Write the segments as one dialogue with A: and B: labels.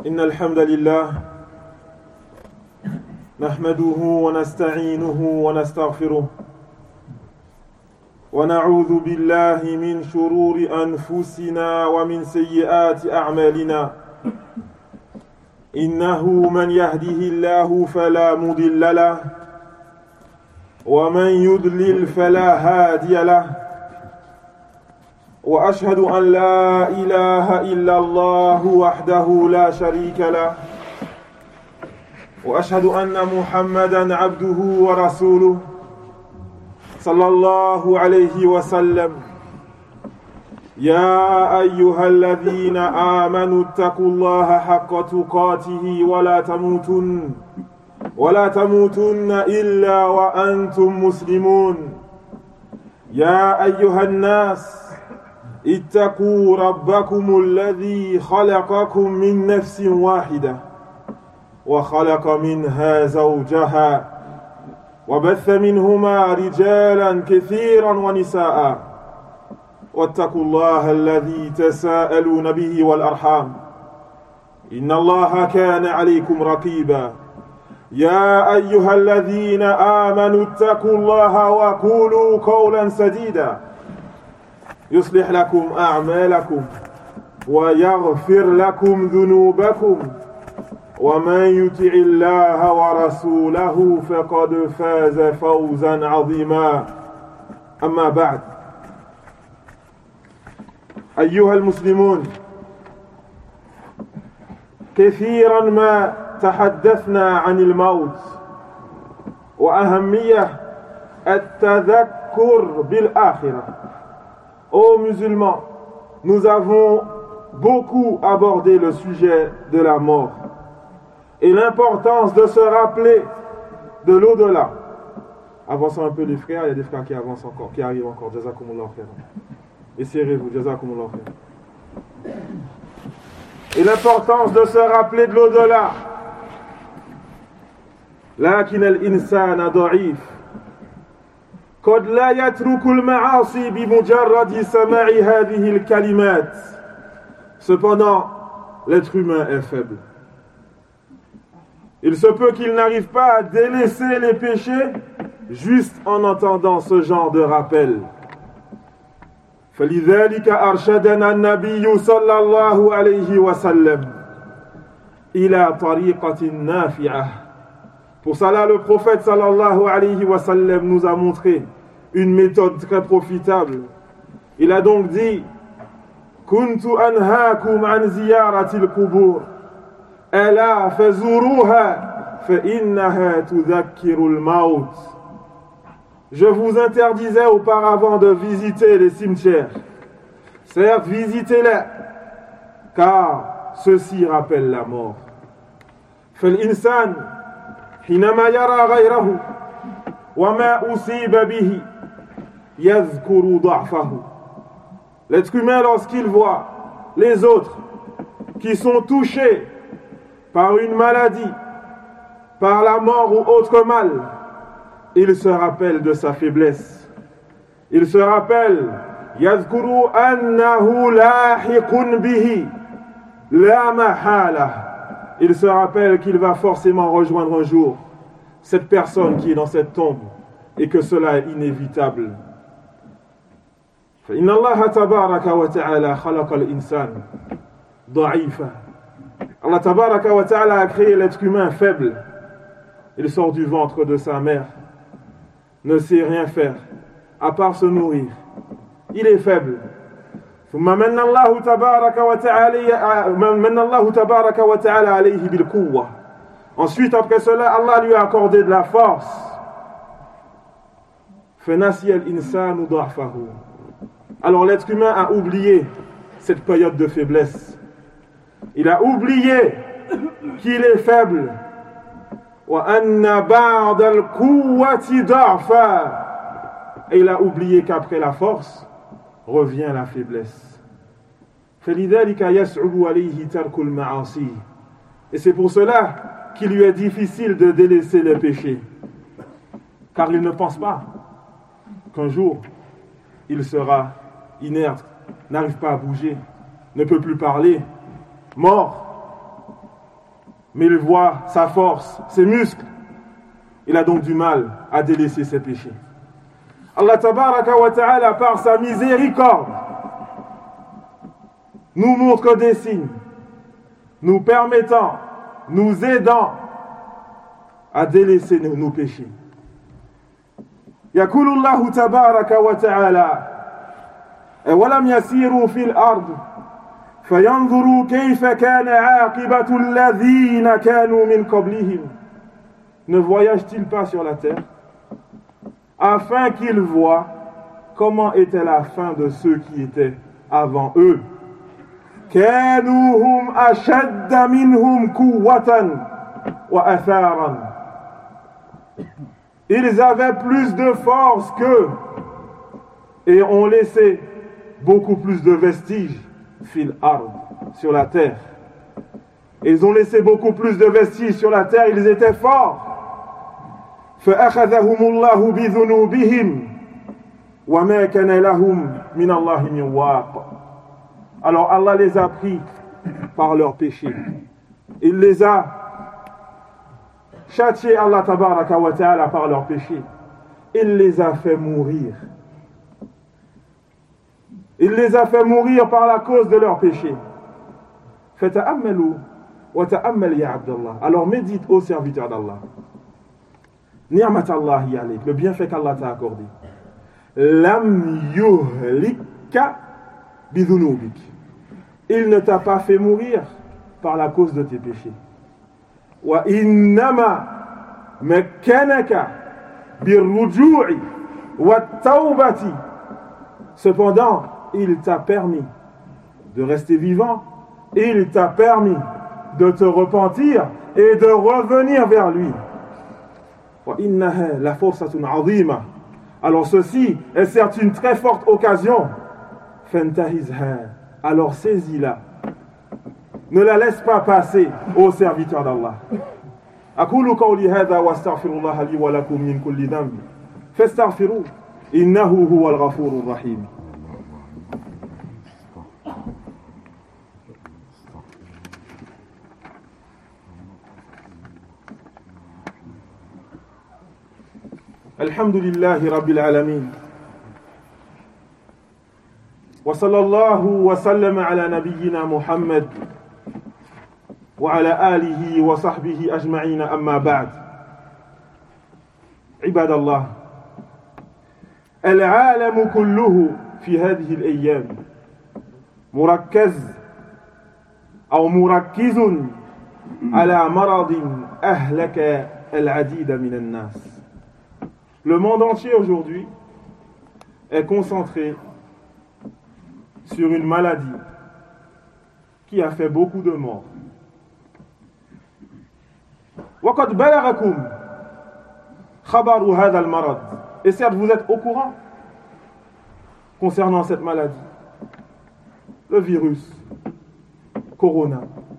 A: إن الحمد لله نحمده ونستعينه ونستغفره ونعوذ بالله من شرور أنفسنا ومن سيئات أعمالنا إنه من يهده الله فلا مضل له ومن يضلل فلا هادي له وأشهد أن لا إله إلا الله وحده لا شريك له وأشهد أن محمدًا عبده ورسوله صلى الله عليه وسلم يا أيها الذين آمنوا اتقوا الله حق تقاته ولا تموتن إلا وأنتم مسلمون يا أيها الناس اتقوا ربكم الذي خلقكم من نفس واحدة وخلق منها زوجها وبث منهما رجالا كثيرا ونساء واتقوا الله الذي تساءلون به والأرحام إن الله كان عليكم رقيبا يا أيها الذين آمنوا اتقوا الله وقولوا قولا سديدا يصلح لكم أعمالكم ويغفر لكم ذنوبكم ومن يطع الله ورسوله فقد فاز فوزا عظيما أما بعد أيها المسلمون كثيرا ما تحدثنا عن الموت وأهمية التذكر بالآخرة. Ô musulmans, nous avons beaucoup abordé le sujet de la mort et l'importance de se rappeler de l'au-delà. Avançons un peu les frères, il y a des frères qui avancent encore, qui arrivent encore. Jazakumullah khair. Essayez-vous, Jazakumullah khair. Et l'importance de se rappeler de l'au-delà. لكن الإنسان ضعيف قد لا يترك المعاصي بمجرد سماع هذه الكلمات. Cependant, l'être humain est faible. Il se peut qu'il n'arrive pas à délaisser les péchés juste en entendant ce genre de rappel. فلذلك أرشدنا النبي صلى الله عليه وسلم إلى طريقة نافعة. Pour cela, le prophète sallallahu alayhi wa sallam nous a montré une méthode très profitable. Il a donc dit كنت أنهاكم عن زيارة القبور ألا فزوروها فإنها تذكر الموت. Je vous interdisais auparavant de visiter les cimetières. Certes, visitez-les, car ceci rappelle la mort. فالإنسان حينما يرى غيره وما أصيب به يذكر ضعفه. L'être humain, lorsqu'il voit les autres qui sont touchés par une maladie, par la mort ou autre mal, il se rappelle de sa faiblesse. Il se rappelle يذكر أنه لاحق به لا محالة. Il se rappelle qu'il va forcément rejoindre un jour cette personne qui est dans cette tombe et que cela est inévitable. فإن الله تبارك وتعالى خلق الإنسان ضعيفا. Allah تبارك وتعالى a créé l'être humain faible. Il sort du ventre de sa mère, ne sait rien faire à part se nourrir. Il est faible. ثم من الله تبارك وتعالى عليه بالقوة. Ensuite, après cela, Allah lui a accordé de la force. فنسي الإنسان ضعفه. Alors l'être humain a oublié cette période de faiblesse. Il a oublié qu'il est faible. وأن بعد القوة ضعفا. Et il a oublié qu'après la force revient la faiblesse. فلذلك يصعب عليه ترك المعاصي. Et c'est pour cela qu'il lui est difficile de délaisser les péchés. Car il ne pense pas qu'un jour il sera inerte, n'arrive pas à bouger, ne peut plus parler, mort. mais il voit sa force, ses muscles. Il a donc du mal à délaisser ses péchés. Allah tabaraka wa ta'ala, par sa miséricorde, nous montre des signes, nous permettant, nous aidant à délaisser nos péchés. يقول الله تبارك وتعالى ولم يسيروا في الأرض فينظروا كيف كان عاقبة الذين كانوا من قبلهم. Ne voyagent-ils pas sur la terre afin qu'ils voient comment était la fin de ceux qui étaient avant eux. كانوا هم أشد منهم قوة وأثارا. Ils avaient plus de force qu'eux et ont laissé beaucoup plus de vestiges fil ard, sur la terre. Ils ont laissé beaucoup plus de vestiges sur la terre, ils étaient forts. فأخذهم الله بذنوبهم وما كان لهم من الله من واق. Alors Allah les a pris par leurs péchés. Il les a châtiés, Allah tabaraka wa ta'ala, par leurs péchés. Il les a fait mourir. Il les a fait mourir par la cause de leurs péchés. Fata'ammalu wa ta'ammal ya Abdallah. Alors médite, ô serviteur d'Allah. Ni'mat Allahi alayk, le bienfait qu'Allah t'a accordé. Lam yuhlika bidhunubik. Il ne t'a pas fait mourir par la cause de tes péchés. Wa innama makkanaka birruju'i wa tawbati. Cependant, il t'a permis de rester vivant, il t'a permis de te repentir et de revenir vers lui. Wa innaha la fursatun 'azima. Alors ceci est certes une très forte occasion. Fantahizha. Alors saisis-la. Ne la laisse pas passer, ô serviteur d'Allah. أقول قولي هذا واستغفر الله لي ولكم من كل ذنب فاستغفروه إنه هو الغفور الرحيم. الحمد لله رب العالمين وصلى الله وسلم على نبينا محمد وعلى آله وصحبه أجمعين أما بعد. عباد الله، العالم كله في هذه الأيام مركز على مرض أهلك العديد من الناس. Le monde entier aujourd'hui est concentré sur une maladie qui a fait beaucoup de morts. وقد بلغكم خبر هذا المرض. Et certes, vous êtes au courant concernant cette maladie, le virus Corona.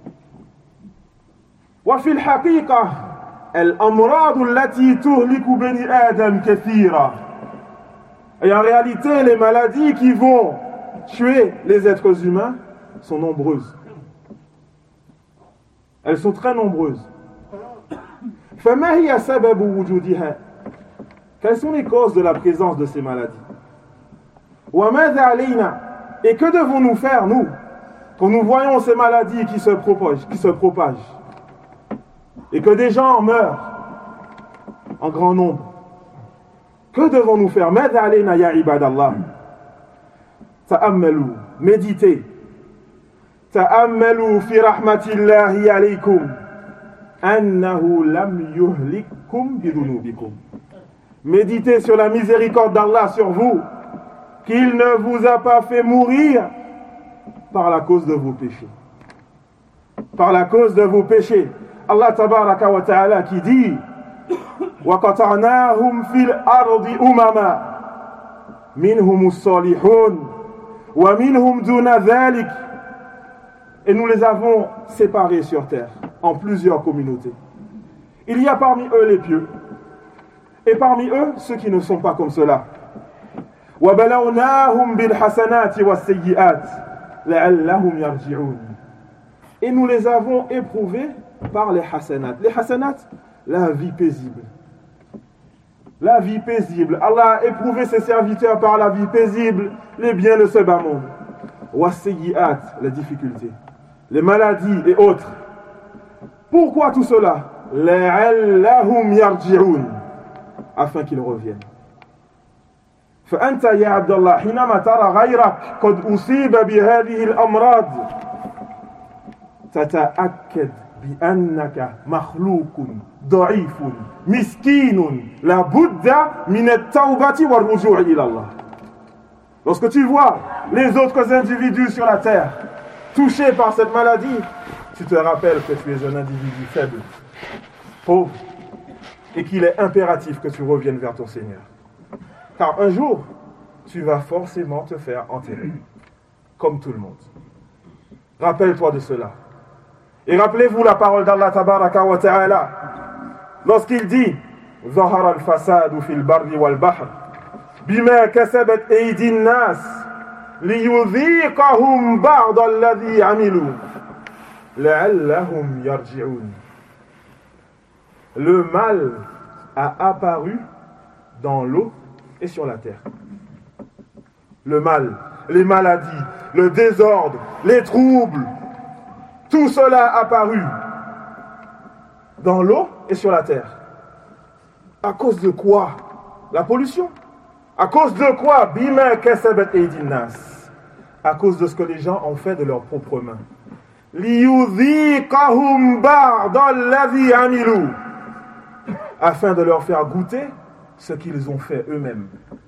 A: وفي الحقيقة الأمراض التي تهلك بني آدم كثيرة. Et en réalité, les maladies qui vont tuer les êtres humains sont nombreuses. Elles sont très nombreuses. فما هي سبب وجودها? Quelles sont les causes de la présence de ces maladies? وماذا علينا? Et que devons-nous faire, nous, quand nous voyons ces maladies qui se propagent et que des gens meurent en grand nombre? Que devons-nous faire? ماذا علينا يا عباد الله؟ تأملوا, méditez. تأملوا في رحمة الله عليكم أنه لم يهلككم بذنوبكم. Méditez sur la miséricorde d'Allah sur vous, qu'il ne vous a pas fait mourir par la cause de vos péchés. Par la cause de vos péchés. Allah tabaraka wa ta'ala qui dit وَقَطَعْنَاهُمْ فِي الْأَرْضِ أُمَمًا مِنْهُمُ الصَّالِحُونَ وَمِنْهُمْ دُونَ ذَلِكَ. Et nous les avons séparés sur terre en plusieurs communautés. Il y a parmi eux les pieux et parmi eux ceux qui ne sont pas comme cela. وَبَلَوْنَاهُمْ بِالْحَسَنَاتِ وَالسَّيِّئَاتِ لَعَلَّهُمْ يَرْجِعُونَ. Et nous les avons éprouvés par les hasanat. Les hasanat, la vie paisible. La vie paisible. Allah a éprouvé ses serviteurs par la vie paisible, les biens de ce bas monde. Wasayyi'at, les difficultés, les maladies et autres. Pourquoi tout cela? La'allahum yarji'un, afin qu'ils reviennent. فأنت يا عبد الله حينما ترى غيرك قد أصيب بهذه الأمراض تتأكد بأنك مخلوق ضعيف مسكين لابد من التوبة والرجوع إلى الله. Lorsque tu vois les autres individus sur la terre touchés par cette maladie, tu te rappelles que tu es un individu faible, pauvre, et qu'il est impératif que tu reviennes vers ton Seigneur. Car un jour, tu vas forcément te faire enterrer, comme tout le monde. Rappelle-toi de cela. Et rappelez-vous la parole d'Allah tabaraka wa ta'ala, lorsqu'il dit « Zahara al-fasadu fil barri wal bahr, bima kasabat aydin nas, liyudhiqahum ba'd alladhi amilu, la'allahum yarji'un » Le mal a apparu dans l'eau et sur la terre. Le mal, les maladies, le désordre, les troubles, tout cela a apparu dans l'eau et sur la terre. À cause de quoi? La pollution. À cause de quoi? Bima kasabat aydin nas. À cause de ce que les gens ont fait de leurs propres mains. Liyudhiqahum ba'd alladhi amilu. Afin de leur faire goûter ce qu'ils ont fait eux-mêmes.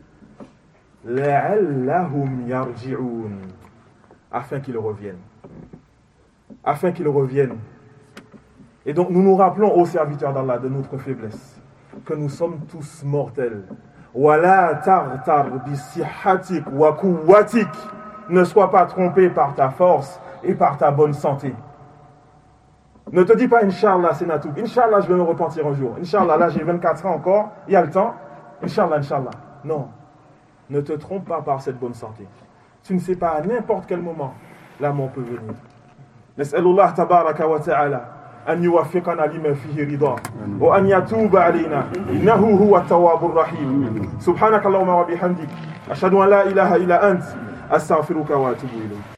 A: La'allahum yarji'un. Afin qu'ils reviennent. Afin qu'ils reviennent. Et donc nous nous rappelons aux serviteurs d'Allah de notre faiblesse, que nous sommes tous mortels. Wala tartar bisihatik wa quwwatik. Ne sois pas trompé par ta force et par ta bonne santé. Ne te dis pas Inch'Allah, c'est Natoub. Inch'Allah, je vais me repentir un jour. Inch'Allah, là j'ai 24 ans encore, il y a le temps. Inch'Allah, Inch'Allah. Non. Ne te trompe pas par cette bonne santé. Tu ne sais pas à n'importe quel moment, la mort peut venir. Nas'alullah tabaraka wa ta'ala أن يوفقنا لما فيه رضاه وأن يتوب علينا إنه هو التواب الرحيم سبحانك اللهم وبحمدك أشهد أن لا إله إلا أنت أستغفرك وأتوب إليك